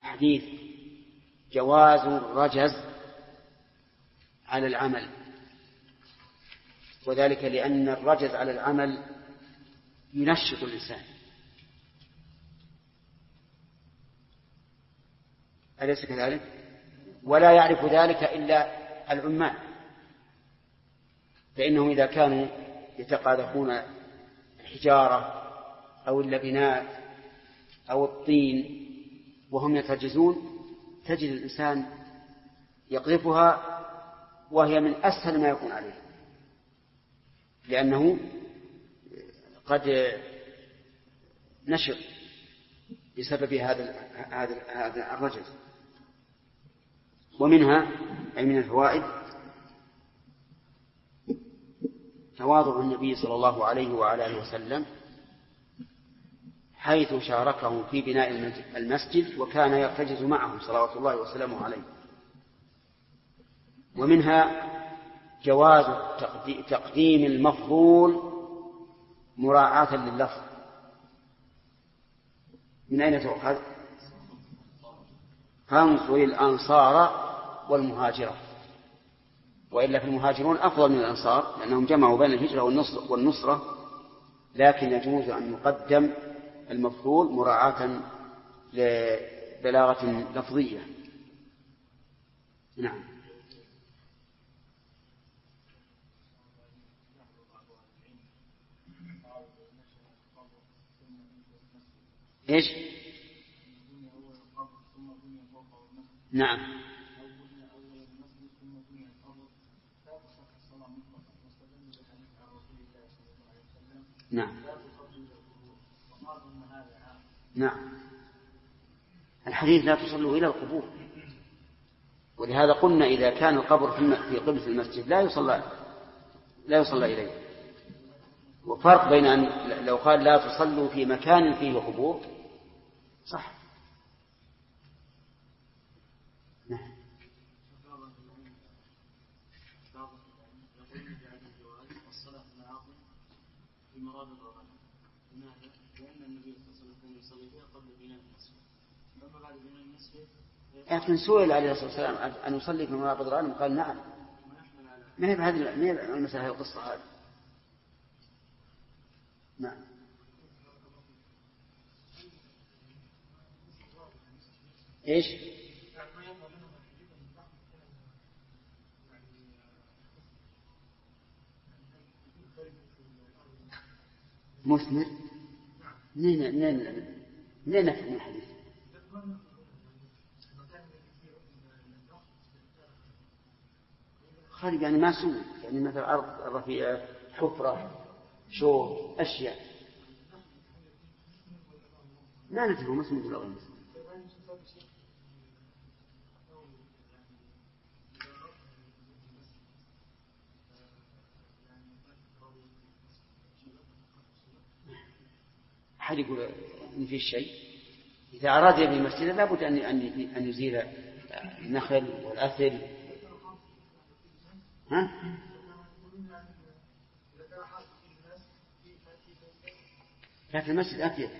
حديث جواز الرجز على العمل، وذلك لأن الرجز على العمل ينشط الإنسان، أليس كذلك؟ ولا يعرف ذلك إلا العمال، فإنهم إذا كانوا يتقاذفون الحجارة أو اللبنات أو الطين وهم يترجزون تجد الإنسان يقذفها وهي من أسهل ما يكون عليه، لأنه قد نشط بسبب هذا الرجز. ومنها أي من الفوائد تواضع النبي صلى الله عليه وعلى آله وسلم حيث شاركهم في بناء المسجد وكان يرتجز معهم صلوات الله وسلامه عليه. ومنها جواز تقديم المفضول مراعاة لللفظ. من أين تؤخذ؟ فانظر الأنصار والمهاجرة، وإلا في المهاجرون أفضل من الأنصار لأنهم جمعوا بين الهجرة والنصرة، لكن يجوز أن يقدم المفضول مراعاة لبلاغة لفظية. نعم. إيش؟ نعم. نعم. نعم. الحديث لا تصلوا إلى القبور، ولهذا قلنا إذا كان القبر في قبلة المسجد لا يصلى إليه. وفرق بين أن لو قال لا تصلوا في مكان فيه قبور صح. نعم. لكن سئل عليه الصلاة والسلام أن يصلي في مرابض الغنم قال نعم. ما هي بهذه المسألة، هي القصة هذه. نعم. إيش؟ مثمر؟ منين نفهم الحديث؟ خالد يعني ما سوء، يعني مثل أرض رفيعة، حفرة، شوك، أشياء لا نتبه مسلم ولا غير مسلم. أحد يقول إن في شيء إذا أراد يبني مسجدا لابد أن يزيل النخل والأثل. ها؟ لكن المسجد أفيد.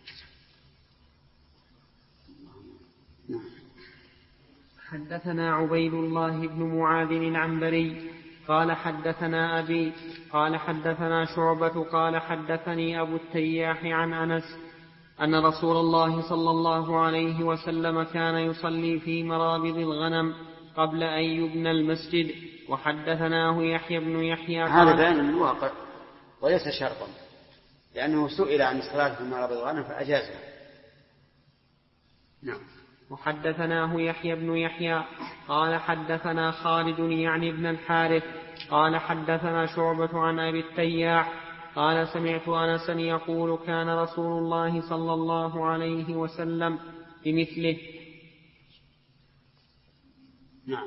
حدثنا عبيد الله بن معاذ العنبري قال حدثنا أبي قال حدثنا شعبة قال حدثني أبو التياح عن أنس أن رسول الله صلى الله عليه وسلم كان يصلي في مرابض الغنم قبل أن يبنى المسجد. وحدثناه يحيى بن يحيى هذا بيان الواقع وليس شرطا، لأنه سئل عن الصلاة في مرابض الغنم فأجازها. نعم. وحدثناه يحيى بن يحيى قال حدثنا خالد يعني ابن الحارث قال حدثنا شعبة عن أبي التياح قال سمعت أنسا يقول كان رسول الله صلى الله عليه وسلم بمثله. نعم.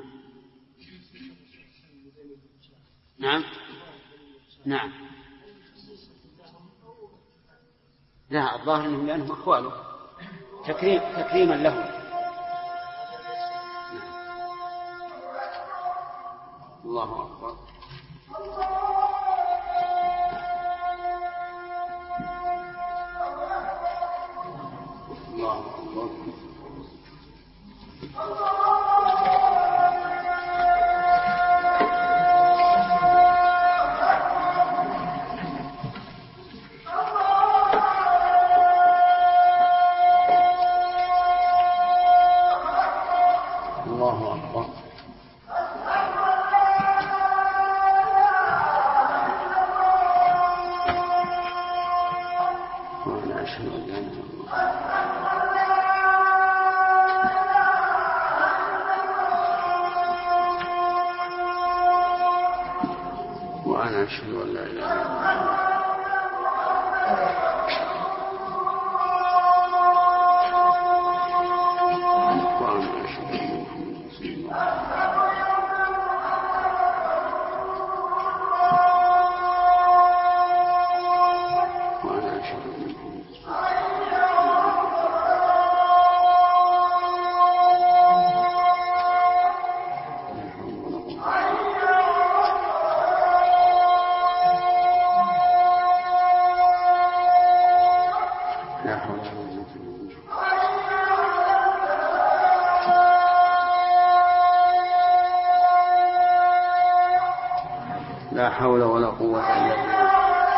نعم. نعم. لا، الظاهر أنهم لأنهم أخواله تكريما لهم. الله أكبر. الله أكبر. الله أكبر. وأنا أشهد أن لا إله إلا الله وأنا أشهد أن لا إله إلا الله لا حول ولا قوة إلا بالله.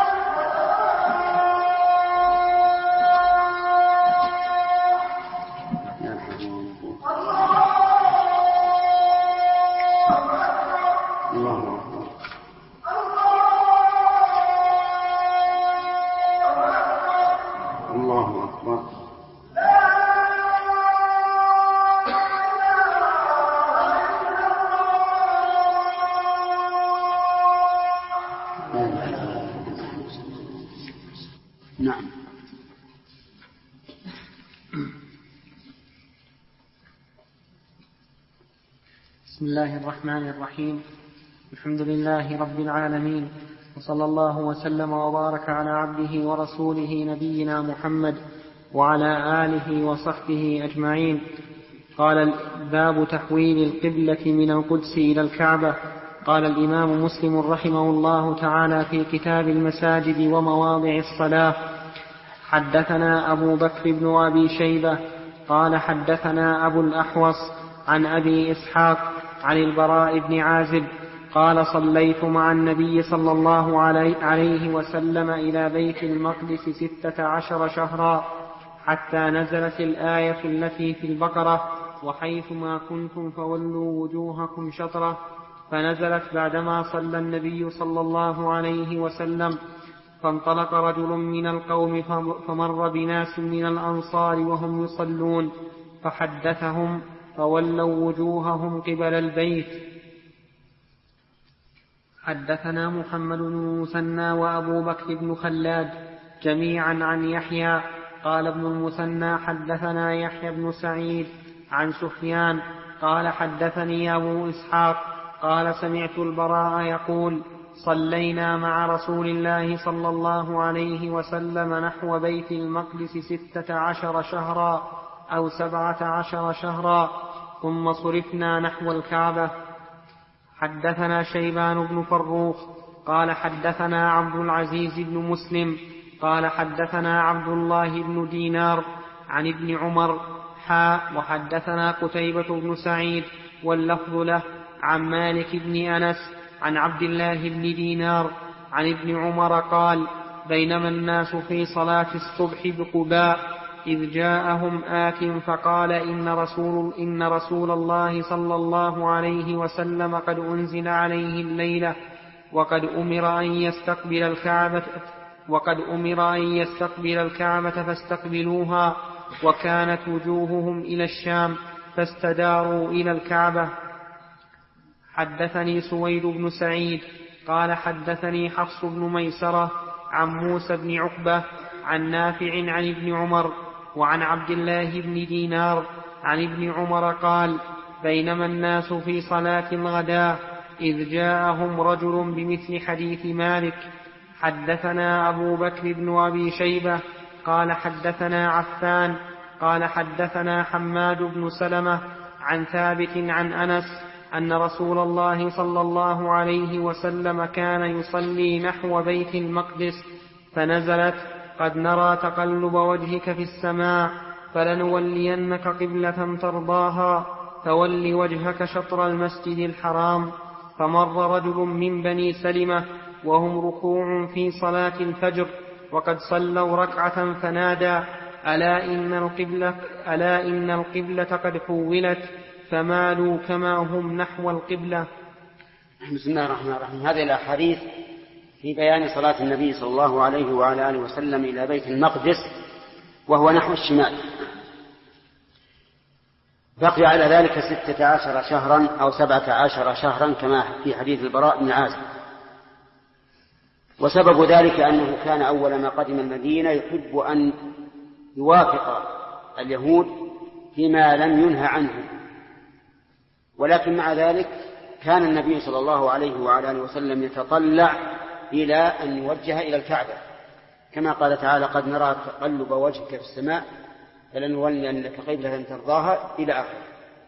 الله أكبر. الله أكبر. نعم. بسم الله الرحمن الرحيم. الحمد لله رب العالمين، وصلى الله وسلم وبارك على عبده ورسوله نبينا محمد وعلى آله وصحبه أجمعين. قال باب تحويل القبلة من القدس إلى الكعبة. قال الإمام مسلم رحمه الله تعالى في كتاب المساجد ومواضع الصلاة: حدثنا أبو بكر بن أبي شيبة قال حدثنا أبو الأحوص عن أبي إسحاق عن البراء بن عازب قال: صليت مع النبي صلى الله عليه وسلم إلى بيت المقدس 16 شهرا حتى نزلت الآية التي في البقرة: وحيثما كنتم فولوا وجوهكم شطرة، فنزلت بعدما صلى النبي صلى الله عليه وسلم. فانطلق رجل من القوم فمر بناس من الأنصار وهم يصلون فحدثهم فولوا وجوههم قبل البيت. حدثنا محمد بن المثنى وأبو بكر بن خلاد جميعا عن يحيى. قال ابن المثنى: حدثنا يحيى بن سعيد عن سفيان قال: حدثني أبو إسحاق قال: سمعت البراء يقول: صلينا مع رسول الله صلى الله عليه وسلم نحو بيت المقدس 16 شهرا أو 17 شهرا، ثم صرفنا نحو الكعبة. حدثنا شيبان بن فروخ قال: حدثنا عبد العزيز بن مسلم قال: حدثنا عبد الله بن دينار عن ابن عمر وحدثنا قتيبة بن سعيد واللفظ له عن مالك بن أنس عن عبد الله بن دينار عن ابن عمر قال: بينما الناس في صلاة الصبح بقباء إذ جاءهم آت فقال: إن رسول الله صلى الله عليه وسلم قد أنزل عليه الليلة وقد أمر أن يستقبل الكعبة فاستقبلوها، وكانت وجوههم إلى الشام فاستداروا إلى الكعبة. حدثني سويد بن سعيد قال: حدثني حفص بن ميسرة عن موسى بن عقبة عن نافع عن ابن عمر وعن عبد الله بن دينار عن ابن عمر قال: بينما الناس في صلاة الغداء إذ جاءهم رجل بمثل حديث مالك. حدثنا أبو بكر بن أبي شيبة قال: حدثنا عفان قال: حدثنا حماد بن سلمة عن ثابت عن أنس أن رسول الله صلى الله عليه وسلم كان يصلي نحو بيت المقدس فنزلت: قد نرى تقلب وجهك في السماء فلنولينك قبلة ترضاها فول وجهك شطر المسجد الحرام. فمر رجل من بني سلمة وهم ركوع في صلاة الفجر وقد صلوا ركعة فنادى: ألا إن القبلة قد حولت. فمالوا كما هم نحو القبلة. بسم الله الرحمن الرحيم. هذه الأحاديث في بيان صلاة النبي صلى الله عليه وعلى آله وسلم إلى بيت المقدس وهو نحو الشمال. بقي على ذلك 16 شهرا أو 17 شهرا كما في حديث البراء بن عازب. وسبب ذلك أنه كان أول ما قدم المدينة يحب أن يوافق اليهود فيما لم ينهى عنه، ولكن مع ذلك كان النبي صلى الله عليه وعلى آله وسلم يتطلع إلى أن يوجه إلى الكعبة، كما قال تعالى: قد نرى تقلب وجهك في السماء فلنولينك قبلة ترضاها إلى آخره.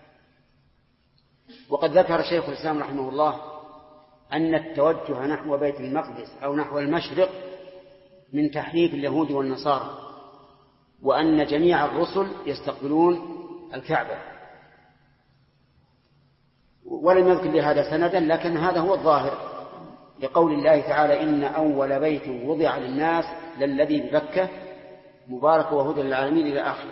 وقد ذكر شيخ الإسلام رحمه الله أن التوجه نحو بيت المقدس أو نحو المشرق من تحريف اليهود والنصارى، وأن جميع الرسل يستقبلون الكعبة، ولم يذكر لهذا سندا، لكن هذا هو الظاهر لقول الله تعالى: إن أول بيت وضع للناس للذي ببكة مبارك وهدى للعالمين إلى آخره.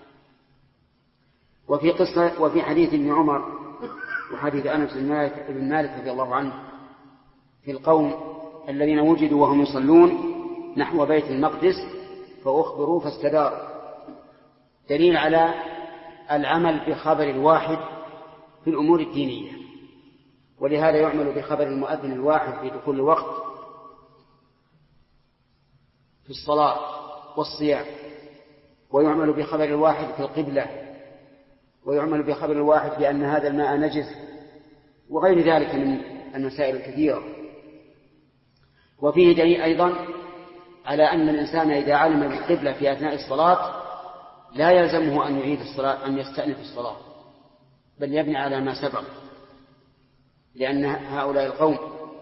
وفي حديث ابن عمر وحديث أنس بن مالك رضي الله عنه في القوم الذين وجدوا وهم يصلون نحو بيت المقدس فأخبروا فاستداروا، دليل على العمل بخبر الواحد في الأمور الدينية. ولهذا يعمل بخبر المؤذن الواحد في دخول الوقت في الصلاة والصيام، ويعمل بخبر الواحد في القبلة، ويعمل بخبر الواحد بأن هذا الماء نجس، وغير ذلك من المسائل الكثيرة. وفيه دليل أيضا على أن الإنسان إذا علم بالقبلة في أثناء الصلاة لا يلزمه أن يعيد الصلاة، أن يستأنف الصلاة، بل يبني على ما سبق، لأن هؤلاء القوم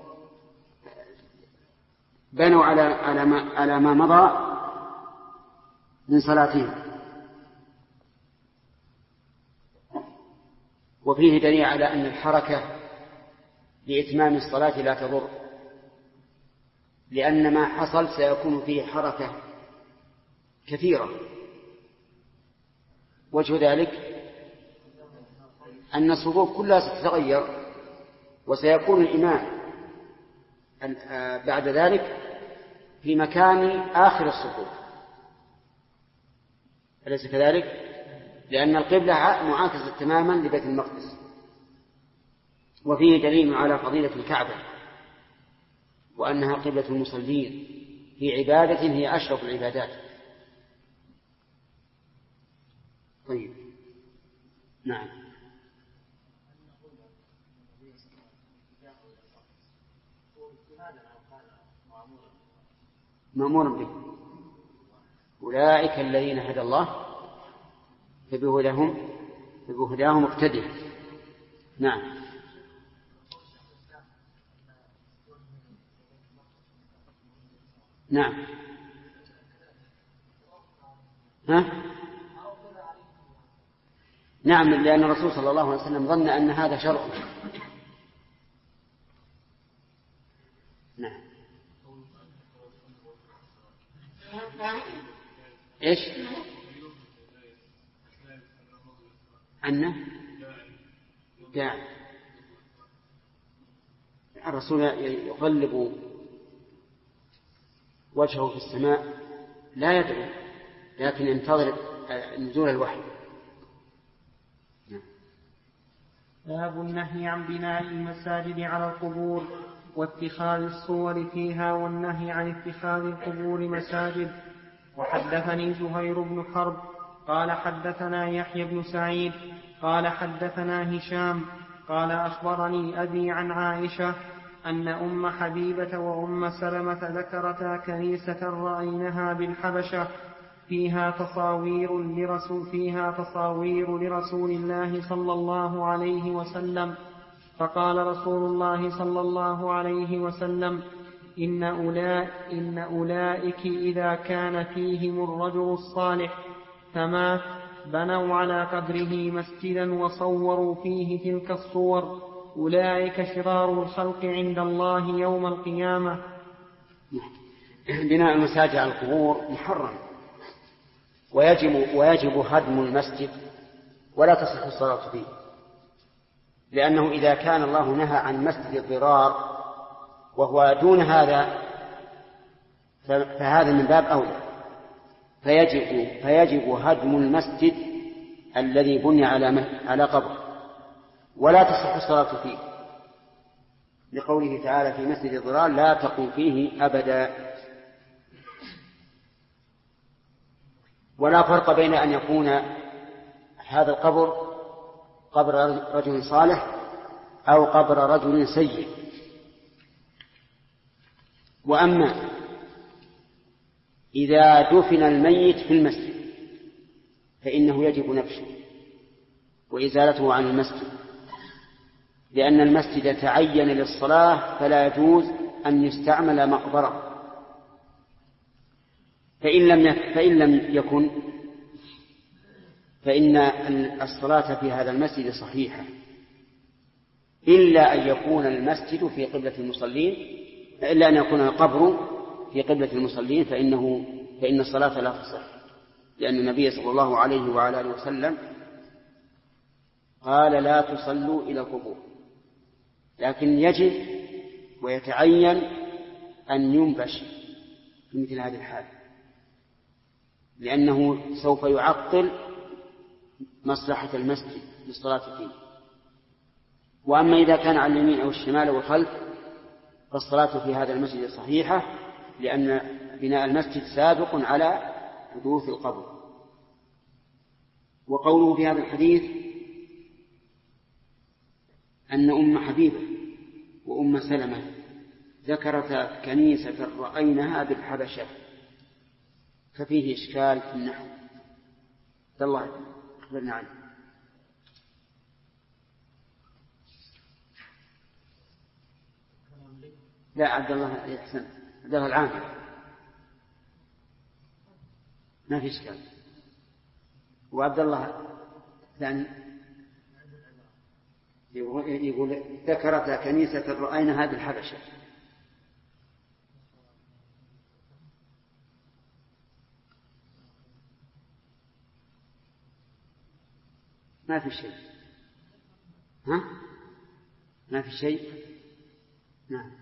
بنوا على ما مضى من صلاتهم. وفيه دليل على أن الحركة لإتمام الصلاة لا تضر، لأن ما حصل سيكون فيه حركة كثيرة. وجه ذلك أن الصفوف كلها ستتغير، وسيكون الإمام بعد ذلك في مكان آخر الصفوف، أليس كذلك؟ لأن القبلة معاكسة تماما لبيت المقدس. وفيه دليل على فضيلة الكعبة وأنها قبلة المصلين في عبادة هي أشرف العبادات. طيب، نعم. مأمور به. أولئك الذين هدى الله فبهداهم اقتدع. نعم. نعم. نعم، لأن الرسول صلى الله عليه وسلم ظن أن هذا شرع. نعم. إيش؟ عنه داعي. الرسول يقلب وجهه في السماء لا يدعو، لكن ينتظر نزول الوحي. باب النهي عن بناء المساجد على القبور واتخاذ الصور فيها والنهي عن اتخاذ القبور مساجد. وحدثني زهير بن حرب قال حدثنا يحيى بن سعيد قال حدثنا هشام قال أخبرني أبي عن عائشة أن أم حبيبة وأم سلمة ذكرتا كنيسة رأينها بالحبشة فيها تصاوير لرسول الله صلى الله عليه وسلم، فقال رسول الله صلى الله عليه وسلم: إن أولئك إذا كان فيهم الرجل الصالح فمات بنوا على قبره مسجدا وصوروا فيه تلك الصور، أولئك شرار الخلق عند الله يوم القيامة. بناء المساجد على القبور محرم، ويجب هدم المسجد ولا تصح الصلاة فيه، لأنه إذا كان الله نهى عن مسجد الضرار وهو دون هذا فهذا من باب أولى، فيجب هدم المسجد الذي بني على قبر، ولا تصح الصلاة فيه، لقوله تعالى في مسجد الضرار لا تقم فيه أبدا. ولا فرق بين أن يكون هذا القبر قبر رجل صالح أو قبر رجل سيء. وأما إذا دفن الميت في المسجد فإنه يجب نبشه وإزالته عن المسجد، لأن المسجد تعين للصلاة فلا يجوز أن يستعمل مقبرة. فإن لم يكن فإن الصلاة في هذا المسجد صحيحة، إلا أن يكون المسجد في قبلة المصلين، إلا أن يكون القبر في قبلة المصلين فإن الصلاة لا تصح، لأن النبي صلى الله عليه وعلى آله وسلم قال لا تصلوا إلى القبور. لكن يجب ويتعين أن ينبش في مثل هذه الحال، لأنه سوف يعطل مصلحة المسجد للصلاة فيه. وأما إذا كان على اليمين أو الشمال أو الخلف فالصلاة في هذا المسجد صحيحة، لأن بناء المسجد سابق على حدوث القبر. وقوله في هذا الحديث أن أم حبيبة وأم سلمة ذكرتا كنيسة رأينها بالحبشة، ففيه إشكال في النحو. الله أخبرنا عنه. لا عبد الله يحسن، عبد الله العامل ما في إشكال. وعبد الله الثاني يقول ذكرت كنيسة رأينها بالحبشة. ما في شيء. ها؟ ما في شيء. نعم.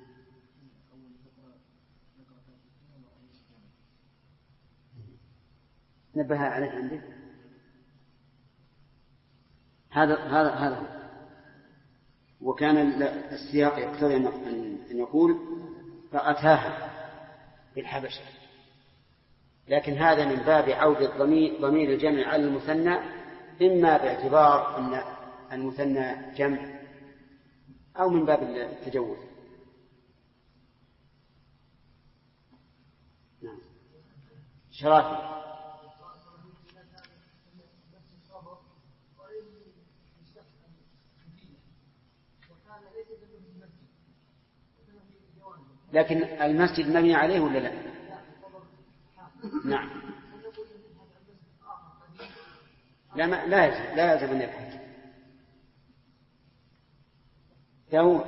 نبه عليك عندك. هذا هو. وكان السياق يقتضي أن يقول رأتاها بالحبشة، لكن هذا من باب عودة ضمير الجمع على المثنى، إما باعتبار أن المثنى جمع أو من باب التجوز. نعم. شرافي. لكن المسجد مبني عليه ولا لا؟ نعم. لا يجب أن يبحث. داود.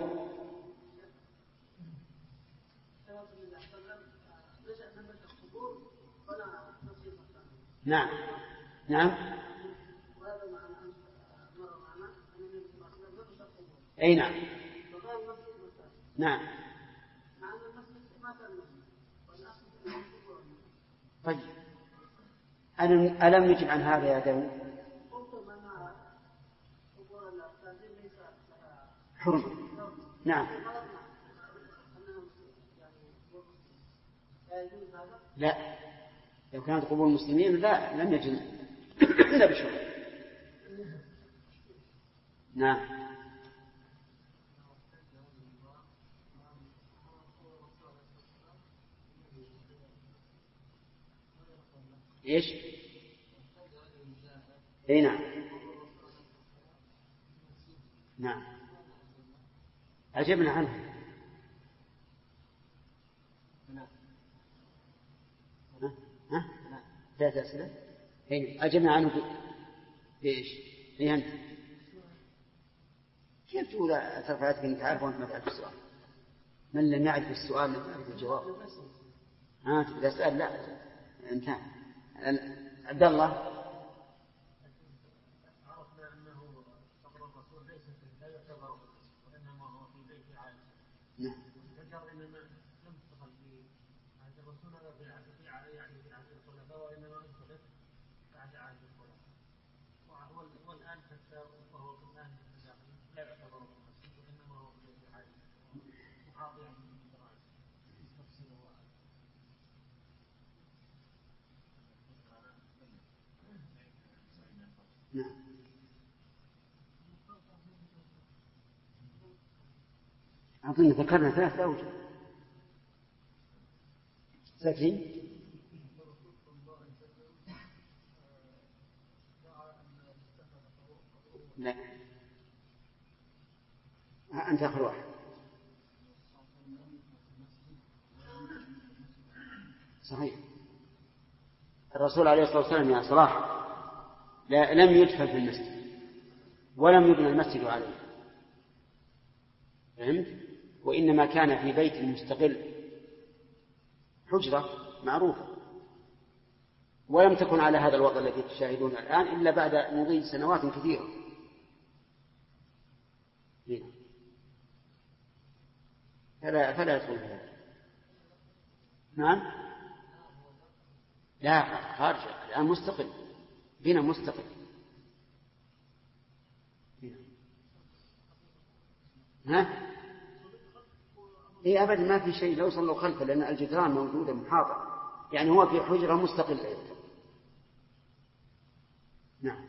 نعم. نعم. أي نعم. نعم. طيب ألم نجب عن هذا يا داود؟ حرم. نعم. لا، لو كانت قبور المسلمين لا لم يجب إلا بشرط. نعم. إيش؟ أي نعم. نعم. أجبنا عنه. ها؟ ثلاث أسئلة. أجبنا عنه بإيش؟ إيه أنت؟ كيف تقول ترفع يدك أنك عارف وأنت ما تعرف السؤال؟ من لم يعرف السؤال لم يعرف الجواب. تبدأ أسأل؟ لا انتهى. عبد الله. الرسول ليس لا يعتبر وإنما هو في بيت عائشة. نعم. ذكر إنما لم تدخل في عهد الرسول هذا في يعني في عهد الخلفاء وإنما انتقلت بعد عهد الخلفاء. والآن حتى وهو في الآن لا يعتبر المسجد وإنما هو في بيت عائشة. محاضر من الدراسة تفسيره نعم. أظن ذكرنا 3 أوجه. ساكتين؟ لا، أنت آخر واحد. صحيح. الرسول عليه الصلاة والسلام يا صلاح لم يدفن في المسجد ولم يبنى المسجد عليه، فهمت؟ وإنما كان في بيت مستقل، حجرة معروفة، ولم تكن على هذا الوضع الذي تشاهدون الآن إلا بعد مضي سنوات كثيرة. فلا يدخل هذا. نعم. لا، خارج الآن مستقل، بنا مستقل. ها؟ إيه أبدا ما في شيء، لو صلوا خلفه لأن الجدران موجودة محاطة، يعني هو في حجرة مستقلة. نعم.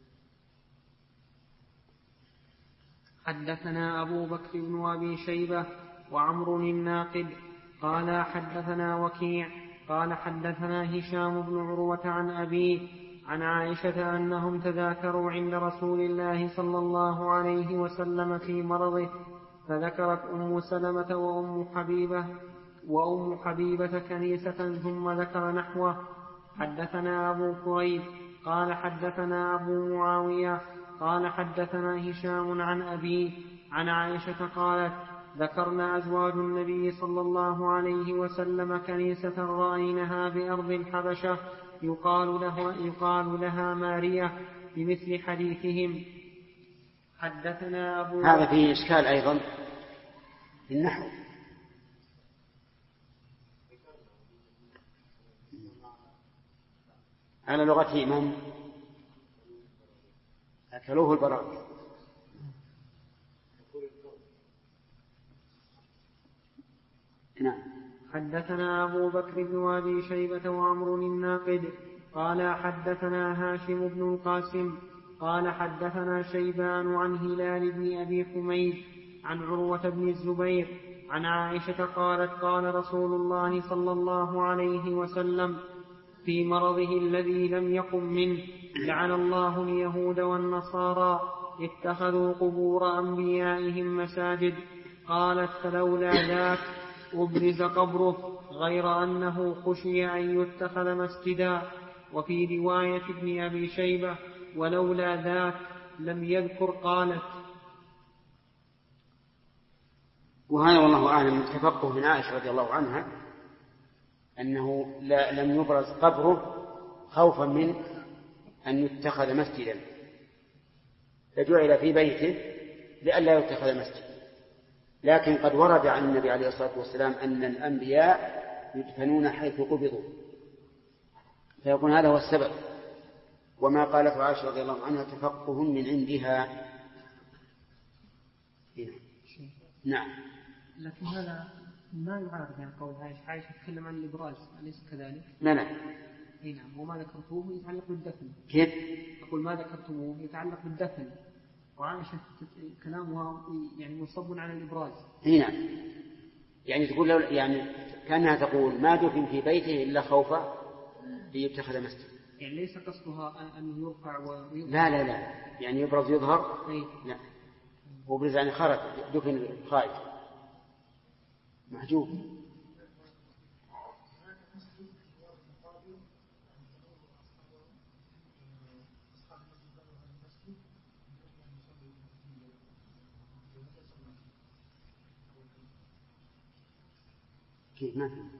حدثنا أبو بكر بن أبي شيبة وعمر الناقد قال حدثنا وكيع قال حدثنا هشام بن عروة عن أبيه عن عائشة أنهم تذاكروا عند رسول الله صلى الله عليه وسلم في مرضه، فذكرت أم سلمة وأم حبيبة كنيسة ثم ذكر نحوه. حدثنا أبو كريب قال حدثنا أبو معاوية قال حدثنا هشام عن أبيه عن عائشة قالت ذكرنا أزواج النبي صلى الله عليه وسلم كنيسة رأينها بأرض الحبشة يقال لها مارية بمثل حديثهم. حدثنا أبو هذا فيه إشكال أيضا في النحو. على لغته من أكلوه البراء. نعم. حدثنا أبو بكر بن أبي شيبة وعمر الناقد قال حدثنا هاشم بن القاسم قال حدثنا شيبان عن هلال بن أبي حميد عن عروة بن الزبير عن عائشة قالت قال رسول الله صلى الله عليه وسلم في مرضه الذي لم يقم منه لعن الله اليهود والنصارى اتخذوا قبور أنبيائهم مساجد. قالت فلولا ذاك أبرز قبره غير أنه خشي أن يتخذ مسجدا. وفي رواية ابن أبي شيبة ولولا ذاك لم يذكر قالت. وهذا والله أعلم تفقه من عائشة رضي الله عنها أنه لم يبرز قبره خوفا من أن يتخذ مسجدا، فجعل في بيته لئلا يتخذ مسجدا. لكن قد ورد عن النبي عليه الصلاة والسلام أن الأنبياء يدفنون حيث قبضوا، فيكون هذا هو السبب. وما قالته عائشة رضي الله عنها تفقه من عندها. نعم. لكن هذا ما يعارض عن قول عائشة تتكلم عن الإبراز أليس كذلك؟ لا. نعم. وما ذكرتموه يتعلق بالدفن. كيف؟ أقول ما ذكرتموه يتعلق بالدفن، وعائشة كلامها يعني مصب على الإبراز. نعم. يعني تقول يعني كأنها تقول ما دفن في بيته إلا خوفا ليتخذ مسجد. يعني ليس قصدها أنه يرفع ويظهر. لا يعني يبرز يظهر. لا، وبرز يعني خرج دفن خائف محجوب. كيف ما في؟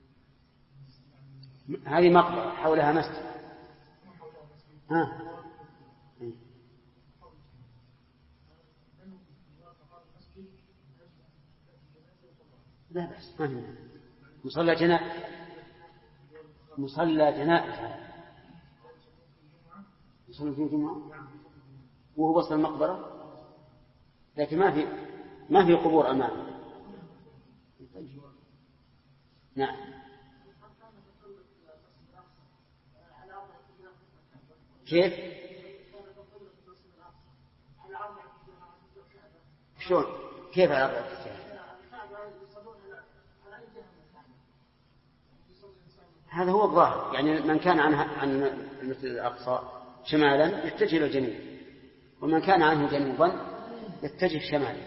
هذه مقبرة حولها مسجد. لا بأس ما هنا مصلى جنائز يصلي فيه جمعة وهو وسط المقبرة، لكن ما في قبور أمامه. نعم. كيف؟ شلون؟ كيف على أرض الكعبة؟ هذا هو الظاهر، يعني من كان عن المسجد الأقصى شمالا يتجه إلى الجنوب، ومن كان عنه جنوبا يتجه شمالا.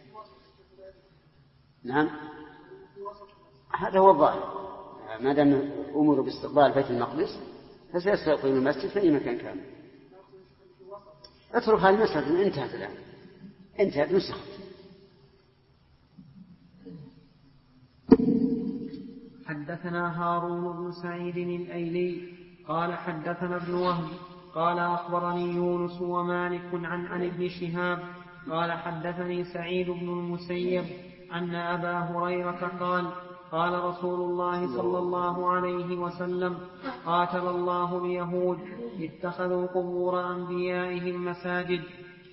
نعم هذا هو الظاهر، ما دام أمروا باستقبال بيت المقدس فسيستقبل المسجد في أي مكان كان. اترك هذه المسألة انتهت الآن، انتهت نسخت. حدثنا هارون بن سعيد الأيلي قال حدثنا ابن وهب قال أخبرني يونس ومالك عن ابن شهاب قال حدثني سعيد بن المسيب أن أبا هريرة قال قال رسول الله صلى الله عليه وسلم قاتل الله اليهود اتخذوا قبور أنبيائهم مساجد.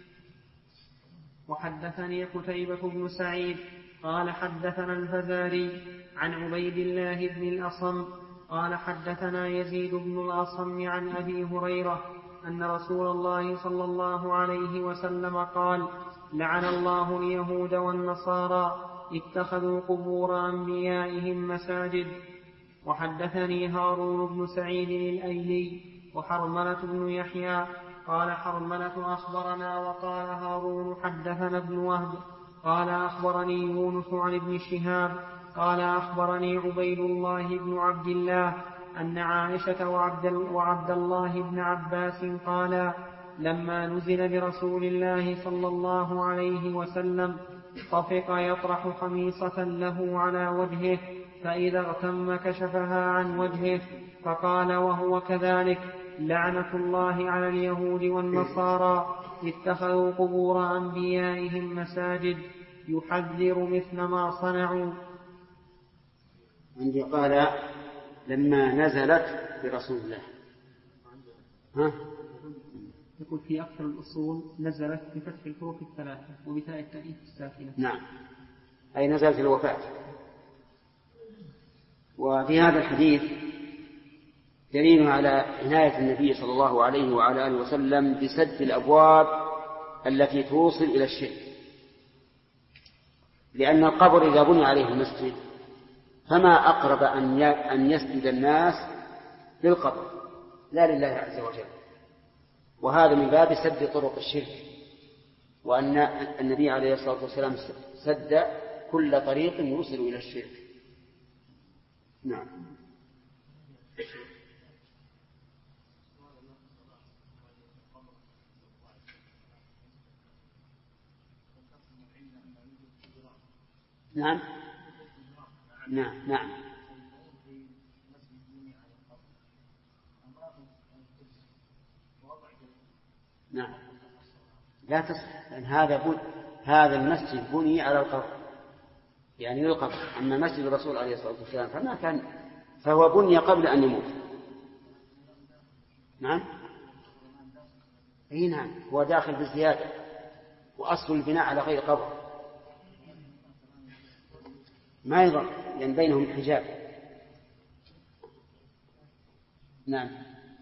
وحدثني قتيبة بن سعيد قال حدثنا الفزاري عن عبيد الله بن الأصم قال حدثنا يزيد بن الأصم عن أبي هريرة أن رسول الله صلى الله عليه وسلم قال لعن الله اليهود والنصارى اتخذوا قبور أنبيائهم مساجد. وحدثني هارون بن سعيد الأيلي وحرملة بن يحيى قال حرملة أخبرنا وقال هارون حدثنا ابن وهب قال أخبرني يونس عن ابن شهاب قال أخبرني عبيد الله بن عبد الله أن عائشة وعبد الله بن عباس قالا لما نزل برسول الله صلى الله عليه وسلم طفق يطرح خميصة له على وجهه فإذا اغتم كشفها عن وجهه فقال وهو كذلك لعنة الله على اليهود والنصارى اتخذوا قبور أنبيائهم مساجد يحذر مثل ما صنعوا. عندي قال لما نزلت برسول الله يقول في أكثر الأصول نزلت بفتح الحروف الثلاثة وبتاء التأنيث الساكنة. نعم أي نزلت الوفاة. وفي هذا الحديث دليل على عناية النبي صلى الله عليه وعلى آله وسلم بسد الأبواب التي توصل إلى الشرك، لأن القبر إذا بني عليه المسجد فما أقرب أن يسجد الناس للقبر لا لله عز وجل، وهذا من باب سد طرق الشرك، وأن النبي عليه الصلاة والسلام سد كل طريق يوصل إلى الشرك. نعم. نعم نعم نعم نعم لا تصح، لأن هذا المسجد بني على القبر، يعني للقبر. أما مسجد الرسول عليه الصلاة والسلام فهو بني قبل أن يموت. نعم أي نعم هو داخل بالزيادة، وأصل البناء على غير قبر ما يضر لأن بينهم حجاب. نعم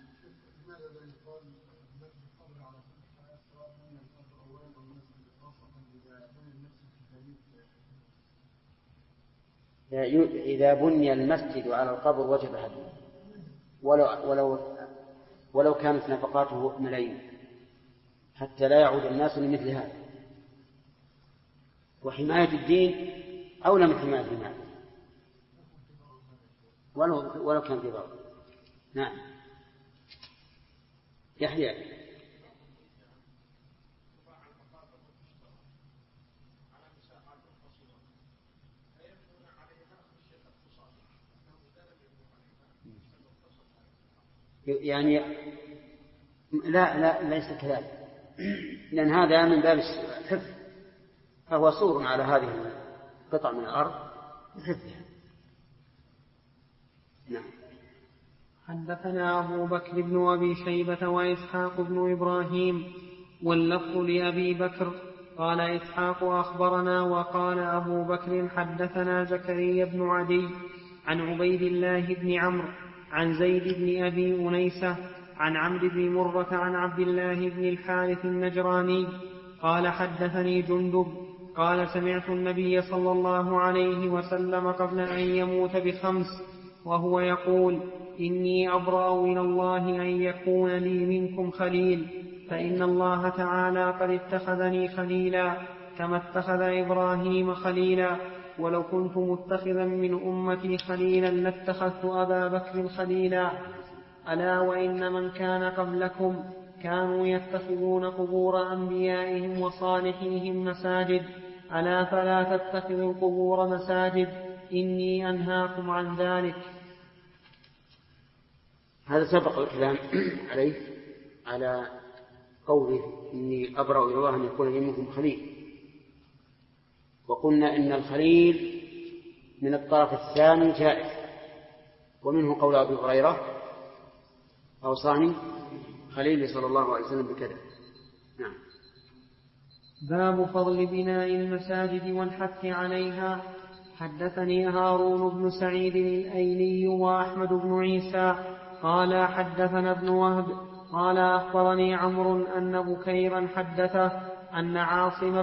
إذا بني المسجد على القبر وجب هدمه ولو كانت نفقاته ملايين حتى لا يعود الناس لمثل هذا. وحماية الدين أولى من حماية المال ولو كان في ضرر. نعم يحيى يعني لا ليس كذلك، لأن هذا من باب الحفظ، فهو سور على هذه القطع من الأرض بحفظها. نعم. حدثنا أبو بكر بن أبي شيبة وإسحاق بن إبراهيم واللفظ لأبي بكر قال إسحاق أخبرنا وقال أبو بكر حدثنا زكريا بن عدي عن عبيد الله بن عمرو عن زيد بن أبي أنيسة عن عمرو بن مرة عن عبد الله بن الحارث النجراني قال حدثني جندب قال سمعت النبي صلى الله عليه وسلم قبل أن يموت ب5 وهو يقول إني أبرأ إلى الله أن يكون لي منكم خليل فإن الله تعالى قد اتخذني خليلا كما اتخذ إبراهيم خليلا ولو كنت متخذا من أمتي خليلا لاتخذت أبا بكر خليلا ألا وإن من كان قبلكم كانوا يتخذون قبور أنبيائهم وصالحيهم مساجد ألا فلا تتخذوا القبور مساجد إني أنهاكم عن ذلك. هذا سبق الكلام عليه على قوله إني أبرأ إلى الله أن يكون لي منكم خليل، وقلنا إن الخليل من الطرف الثاني جائز، ومنه قول أبي هريرة أوصاني خليل صلى الله عليه وسلم بكذا. نعم. باب فضل بناء المساجد والحث عليها. حدثني هارون بن سعيد الأيلي وأحمد بن عيسى قال حدثنا ابن وهب قال أخبرني عمرو أن بكيرا حدثه أن عاصم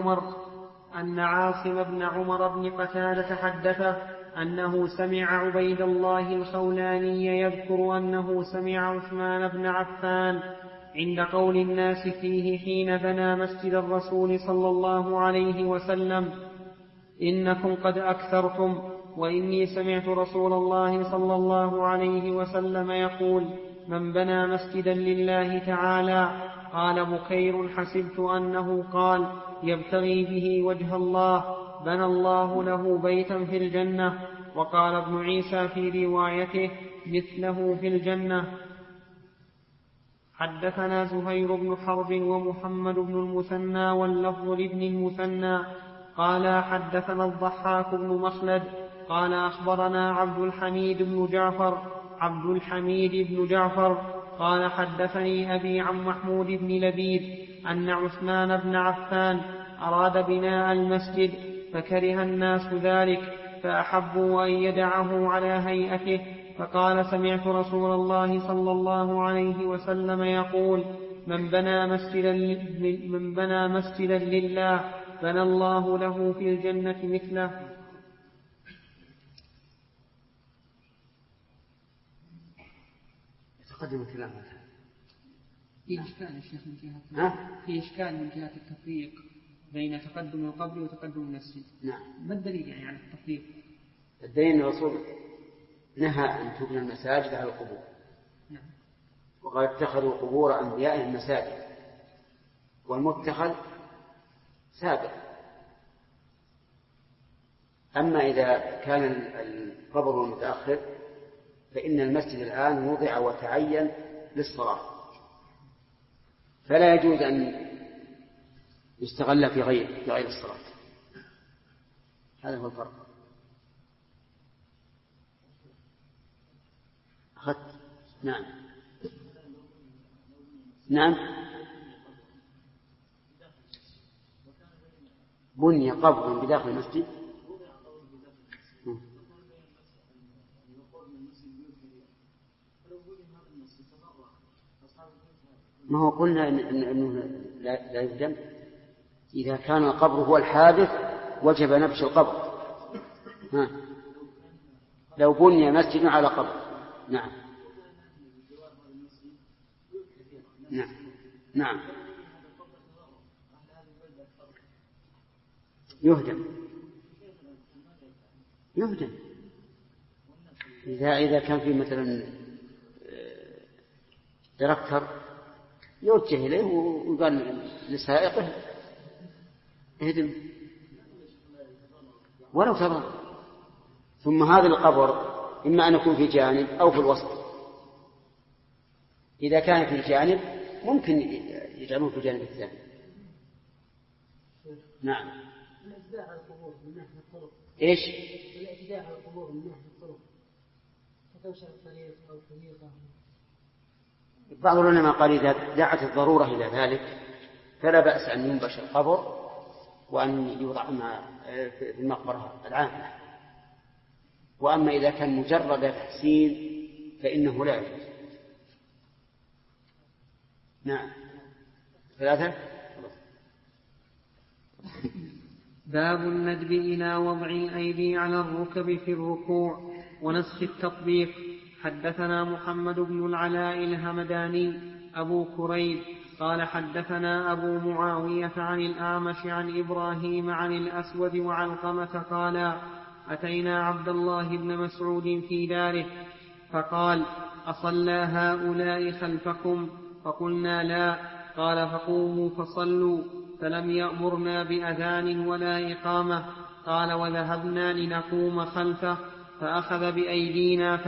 بن عمر بن قتادة حدثه أنه سمع عبيد الله الخولاني يذكر أنه سمع عثمان بن عفان عند قول الناس فيه حين بنى مسجد الرسول صلى الله عليه وسلم إنكم قد أكثرتم وإني سمعت رسول الله صلى الله عليه وسلم يقول من بنى مسجدا لله تعالى. قال بكير حسبت أنه قال يبتغي به وجه الله بنى الله له بيتا في الجنة. وقال ابن عيسى في روايته مثله في الجنة. حدثنا زهير بن حرب ومحمد بن المثنى واللفظ لابن المثنى قال حدثنا الضحاك بن مخلد قال أخبرنا عبد الحميد بن جعفر قال حدثني أبي عن محمود بن لبيد أن عثمان بن عفان أراد بناء المسجد فكره الناس ذلك فأحبوا أن يدعه على هيئته، فقال سمعت رسول الله صلى الله عليه وسلم يقول من بنى مسجدا لله بنى الله له في الجنة مثله. تقدم الكلام هذا في إشكال الشيخ من جهة في إشكال من جهة التفريق بين تقدم القبر وتقدم المسجد. نعم. ما الدليل يعني على التفريق؟ الدليل الرسول نهى أن تبنى المساجد على القبور. نعم. وقال اتخذوا قبور أنبيائهم مساجد، والمتخذ سابق. أما إذا كان القبر متأخر فإن المسجد الآن وضع وتعين للصلاة، فلا يجوز أن يستغل في غير الصلاة. هذا هو الفرق. أخذت؟ نعم. بني قبر بداخل المسجد. ما هو قلنا إنه لا يهدم. إذا كان القبر هو الحادث وجب نبش القبر. لو بني مسجد على قبر. نعم. يهدم إذا كان في مثلا تركتر يوجه إليه ويقال لسائقه اهدم ولو تضر. ثم هذا القبر إما أن يكون في جانب أو في الوسط. إذا كان في جانب ممكن يجعلوه في الجانب الثاني. نعم. الاعتداء على القبور من ناحية الطرق. إيش؟ الاعتداء على القبور من ناحية الطرق فتوسع الطريق أو حديقة. بعض العلماء قال إذا دعت الضرورة إلى ذلك فلا بأس أن ينبش القبر وأن يوضع في المقبرة العامة. وأما إذا كان مجرد تحسين فإنه لا يجوز. نعم. 3. باب الندب إلى وضع الأيدي على الركب في الركوع ونسخ التطبيق. حدثنا محمد بن العلاء الهمداني أبو كريب قال حدثنا أبو معاوية عن الأعمش عن إبراهيم عن الأسود وعلقمة قال أتينا عبد الله بن مسعود في داره فقال أصلى هؤلاء خلفكم؟ فقلنا لا. قال فقوموا فصلوا. فلم يأمرنا بأذان ولا إقامة. قال وذهبنا لنقوم خلفه فأخذ بأيدينا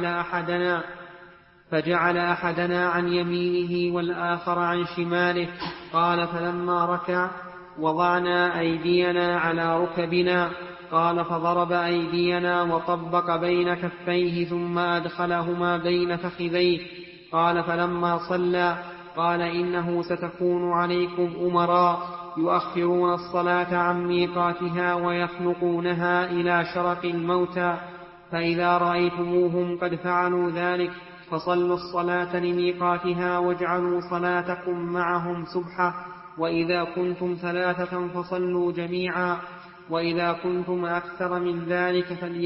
فجعل أحدنا عن يمينه والآخر عن شماله. قال فلما ركع وضعنا أيدينا على ركبنا. قال فضرب أيدينا وطبق بين كفيه ثم أدخلهما بين فخذيه. قال فلما صلى قال إنه ستكون عليكم أمراء يؤخرون الصلاة عن ميقاتها ويخلقونها إلى شرق الموتى، فإذا رأيتموهم قد فعلوا ذلك فصلوا الصلاة لميقاتها واجعلوا صلاتكم معهم سبحة، وإذا كنتم 3 فصلوا جميعا، وإذا كنتم أكثر من ذلك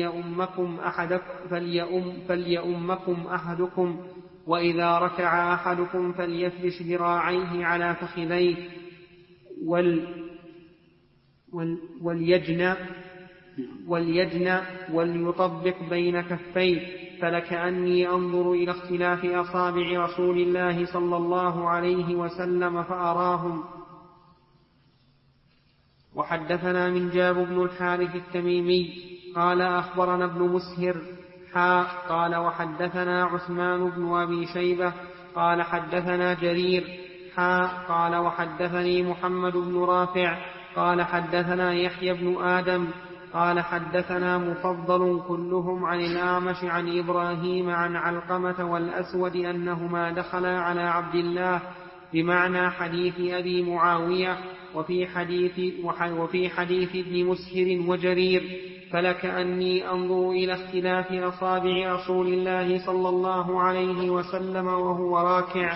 فليؤمكم أحدكم، وإذا ركع أحدكم فليفرش ذراعيه على فخذيه وليجنى وليطبق بين كفيه. فلكأني أنظر إلى اختلاف أصابع رسول الله صلى الله عليه وسلم فأراهم. وحدثنا من جاب بن الحارث التميمي قال أخبرنا ابن مسهر قال وحدثنا عثمان بن أبي شيبة قال حدثنا جرير قال وحدثني محمد بن رافع قال حدثنا يحيى بن آدم قال حدثنا مفضل كلهم عن الأعمش عن إبراهيم عن علقمة والأسود أنهما دخلا على عبد الله بمعنى حديث أبي معاوية وفي حديث ابن مسهر وجرير. فلكأني أنظر إلى اختلاف أصابع رسول الله صلى الله عليه وسلم وهو راكع.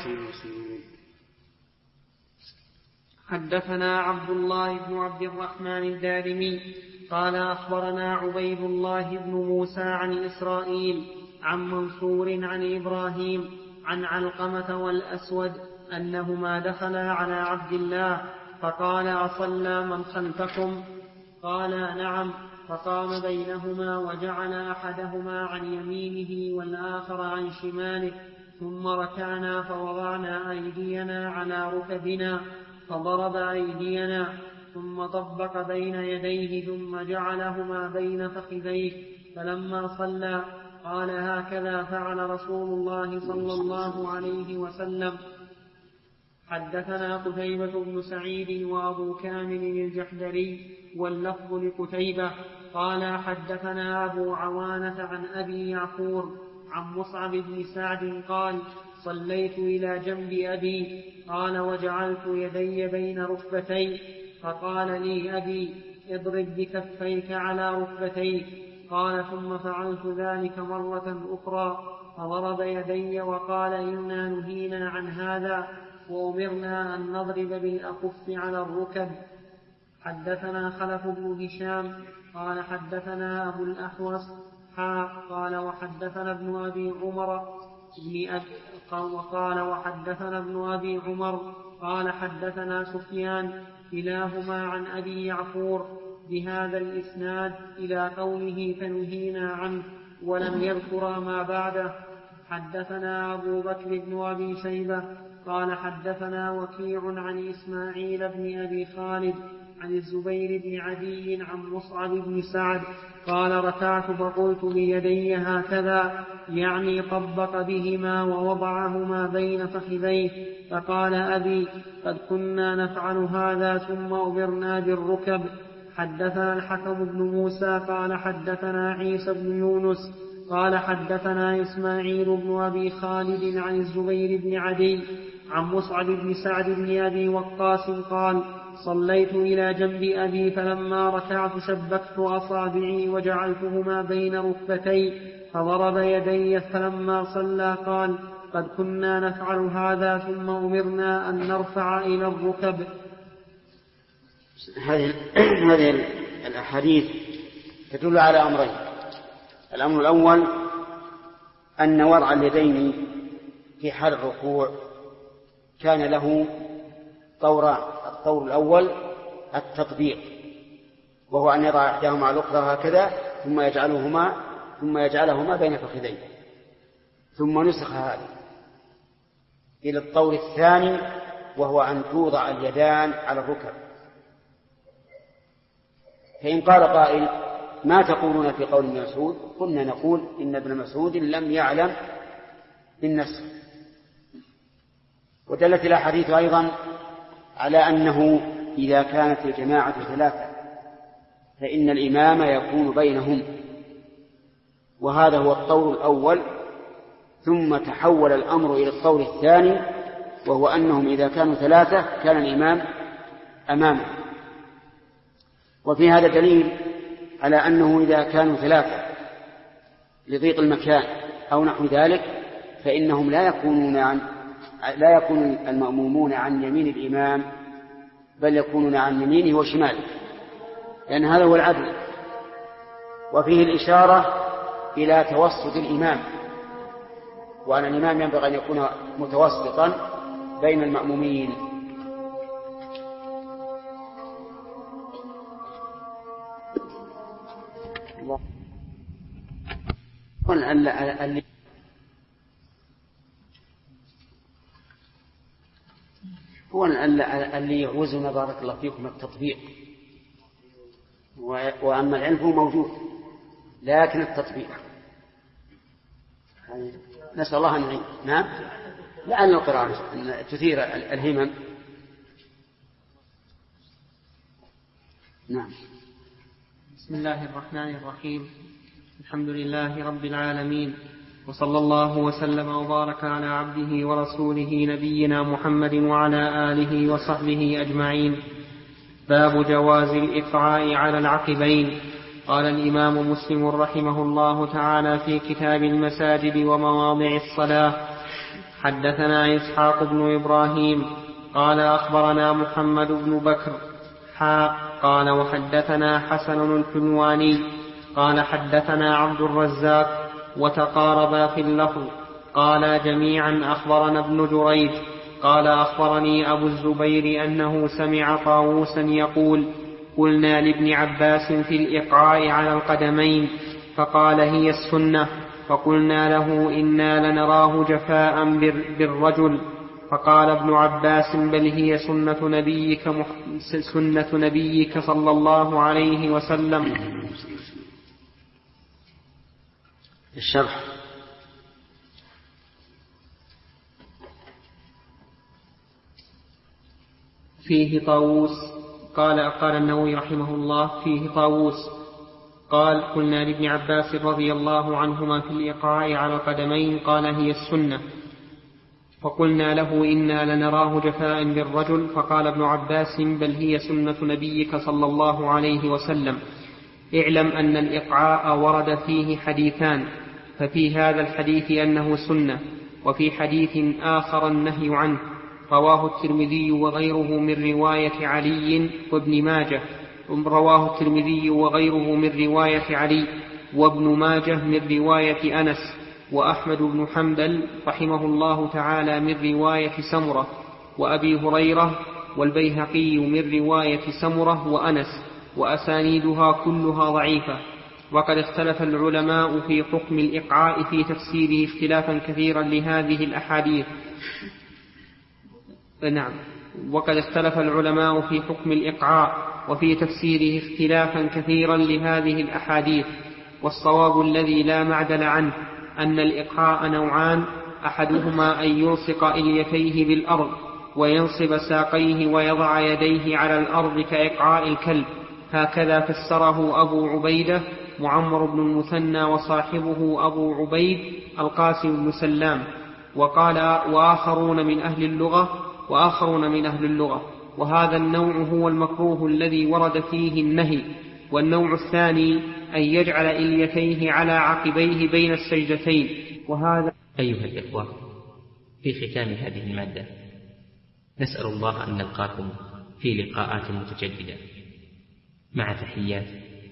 حدثنا عبد الله بن عبد الرحمن الدارمي قال أخبرنا عبيد الله بن موسى عن إسرائيل عن منصور عن إبراهيم عن علقمة والأسود أنهما دخلا على عبد الله فقال أصلى من خلفكم؟ قال نعم. فقام بينهما وجعل أحدهما عن يمينه والآخر عن شماله، ثم ركعنا فوضعنا أيدينا على ركبنا فضرب أيدينا ثم طبق بين يديه ثم جعلهما بين فخذيه. فلما صلى قال هكذا فعل رسول الله صلى الله عليه وسلم. حدثنا قتيبة بن سعيد وأبو كامل الجحدري واللفظ لقتيبة قال حدثنا أبو عوانة عن أبي يعقور عن مصعب بن سعد قال صليت إلى جنب أبي قال وجعلت يدي بين ركبتي فقال لي أبي اضرب بكفيك على ركبتيك. قال ثم فعلت ذلك مرة أخرى فضرب يدي وقال إنا نهينا عن هذا وأمرنا أن نضرب بالأكف على الركب. حدثنا خلف بن هشام قال حدثنا أبو الأحوص قال وحدثنا ابن أبي عمر وقال وحدثنا ابن أبي عمر قال حدثنا سفيان كلاهما عن أبي يعقور بهذا الإسناد إلى قوله فنهينا عنه ولم يذكر ما بعده. حدثنا أبو بكر بن أبي شيبة قال حدثنا وكيع عن إسماعيل بن أبي خالد عن الزبير بن عدي عن مصعب بن سعد قال ركعت فقلت بيدي هكذا يعني طبق بهما ووضعهما بين فخذيه. فقال أبي قد كنا نفعل هذا ثم أمرنا بالركب. حدثنا الحكم بن موسى قال حدثنا عيسى بن يونس قال حدثنا إسماعيل بن أبي خالد عن الزبير بن عدي عن مصعب بن سعد بن أبي وقاص قال صليت إلى جنب أبي فلما ركعت شبكت أصابعي وجعلتهما بين ركبتي فضرب يدي فلما صلى قال قد كنا نفعل هذا ثم أمرنا أن نرفع إلى الركب. هذه الأحاديث تدل على أمرين. الأمر الأول أن وضع اليدين في حال الركوع كان له طوران. الطور الأول التطبيق، وهو أن يضع إحداهما على الأخرى هكذا ثم يجعلهما بين فخذيه، ثم نسخ هذا إلى الطور الثاني، وهو أن توضع اليدان على الركب. فإن قال قائل ما تقولون في قول ابن مسعود؟ قلنا نقول إن ابن مسعود لم يعلم بالنسخ. ودلت الأحاديث أيضا على أنه إذا كانت الجماعة ثلاثة فإن الإمام يكون بينهم، وهذا هو الطور الأول. ثم تحول الأمر إلى الطور الثاني، وهو أنهم إذا كانوا ثلاثة كان الإمام أمامه. وفي هذا دليل على أنه إذا كانوا ثلاثة لضيق المكان أو نحو ذلك فإنهم لا يكون المأمومون عن يمين الإمام، بل يكونون عن يمينه وشماله، لأن هذا هو العدل. وفيه الإشارة إلى توسط الإمام، وأن الإمام ينبغي أن يكون متوسطا بين المأمومين. هو اللي يعوزنا بارك الله فيكم التطبيق، وأما العلم هو موجود لكن التطبيق نسأل الله أن يعين. نعم، لأن القراءة تثير الهمم. نعم. بسم الله الرحمن الرحيم. الحمد لله رب العالمين، وصلى الله وسلم وبارك على عبده ورسوله نبينا محمد وعلى آله وصحبه أجمعين. باب جواز الإقعاء على العقبين. قال الإمام مسلم رحمه الله تعالى في كتاب المساجد ومواضع الصلاة: حدثنا إسحاق بن إبراهيم قال أخبرنا محمد بن بكر قال وحدثنا حسن الحلواني قال حدثنا عبد الرزاق وتقاربا في اللفظ قال جميعا أخبرنا ابن جريج قال أخبرني أبو الزبير أنه سمع طاووسا يقول: قلنا لابن عباس في الإقعاء على القدمين فقال: هي السنة. فقلنا له: إنا لنراه جفاء بالرجل. فقال ابن عباس: بل هي سنة نبيك صلى الله عليه وسلم. الشرح. فيه طاووس قال النووي رحمه الله: فيه طاووس قال: قلنا لابن عباس رضي الله عنهما في الإقعاء على القدمين قال: هي السنة. فقلنا له: إنا لنراه جفاء بالرجل. فقال ابن عباس: بل هي سنة نبيك صلى الله عليه وسلم. اعلم أن الإقعاء ورد فيه حديثان، ففي هذا الحديث أنه سنة، وفي حديث آخر النهي عنه، رواه الترمذي وغيره من رواية علي وابن ماجه. رواه الترمذي وغيره من رواية علي وابن ماجه من رواية أنس، وأحمد بن حنبل رحمه الله تعالى من رواية سمرة، وأبي هريرة، والبيهقي من رواية سمرة وأنس، وأسانيدها كلها ضعيفة. وقد اختلف العلماء في حكم الإقعاء في تفسيره اختلافا كثيرا لهذه الأحاديث. نعم. وقد اختلف العلماء في حكم الإقعاء وفي تفسيره اختلافا كثيرا لهذه الأحاديث، والصواب الذي لا معدل عنه أن الإقعاء نوعان: أحدهما أن يلصق إليتيه بالأرض وينصب ساقيه ويضع يديه على الأرض كإقعاء الكلب، هكذا فسره أبو عبيدة معمر بن المثنى وصاحبه أبو عبيد القاسم بن سلام. وقال وآخرون من أهل اللغة. وهذا النوع هو المكروه الذي ورد فيه النهي. والنوع الثاني أن يجعل إليتيه على عقبيه بين السجدتين. وهذا أيها الإخوة، في ختام هذه المادة نسأل الله أن نلقاكم في لقاءات متجددة، مع تحيات